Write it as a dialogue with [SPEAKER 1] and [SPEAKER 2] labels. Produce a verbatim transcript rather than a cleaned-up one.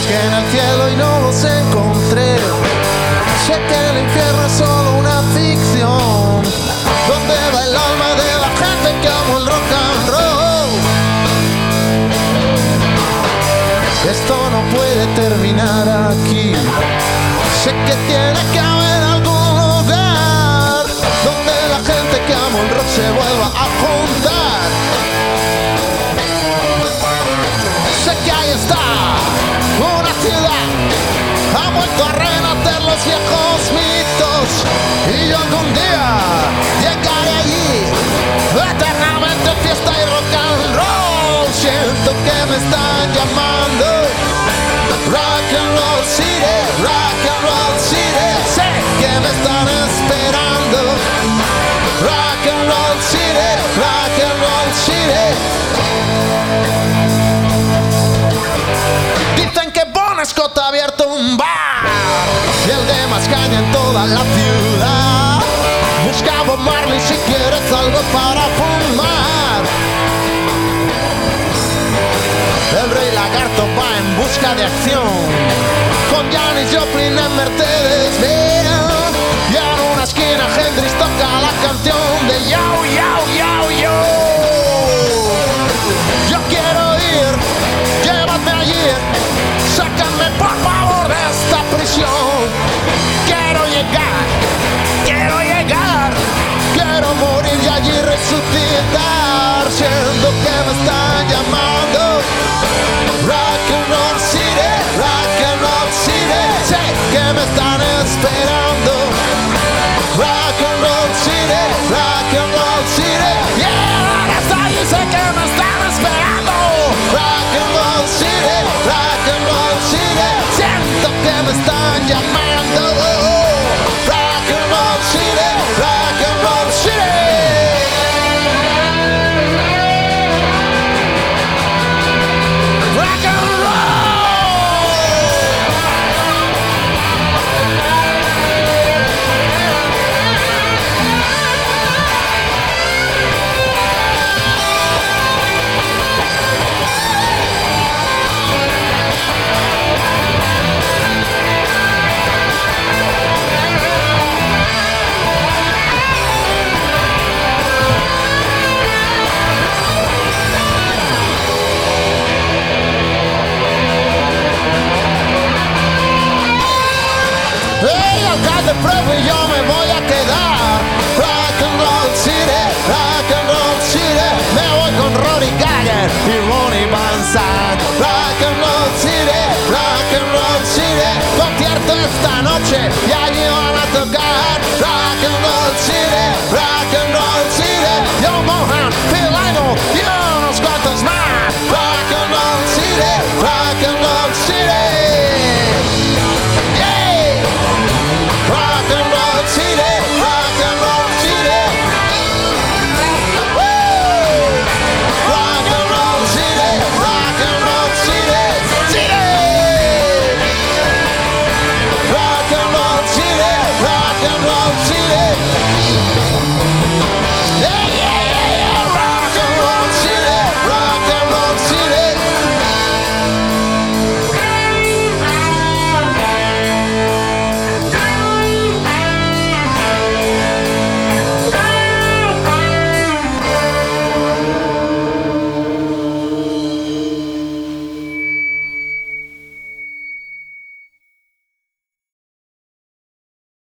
[SPEAKER 1] Busqué en el cielo y no los encontré. Sé que el infierno es solo una ficción, donde va el alma de la gente que amo el rock and roll. Esto no puede terminar aquí. Sé que tiene que haber algún lugar donde la gente que amo el rock se vuelva a juntar. Sé que ahí está una ciudad, ha vuelto a renacer los viejos mitos, y yo algún día llegaré allí, eternamente fiesta y rock and roll. Siento que me están llamando. Rock and roll city, rock and roll city. Sé que me están esperando. Rock and roll city, rock and roll city. Dicen que Bon Scott ha abierto un bar y el de más caña en toda la ciudad. Busca a Bob Marley si quieres algo para fumar. El Rey Lagarto va en busca de acción, con Janis Joplin en Mercedes-Benz, y en una esquina Hendrix toca la canción de Yo, Yo, Yo, Yo. Yo quiero ir, llévame allí, sácame por favor de esta prisión. Quiero llegar, quiero llegar, quiero morir y allí resucitar. Siento que me están llamando. Rock and roll city, rock and roll city. Sé que me están esperando. Rock and roll city, rock and roll city. Yeah, hasta ahí sé que me están esperando. Rock and roll city, rock and roll city. Siento que me están llamando. Rock and roll city, rock and roll city. De prueba y yo me voy a quedar. Rock and roll city, rock and roll city. Me voy con Rory Gallagher y Ronnie Van Zant. Rock and roll city, rock and roll city. Concierto esta noche y allí van a tocar. Rock and roll city, rock and roll city. Yo Mohan, Phil Lynott.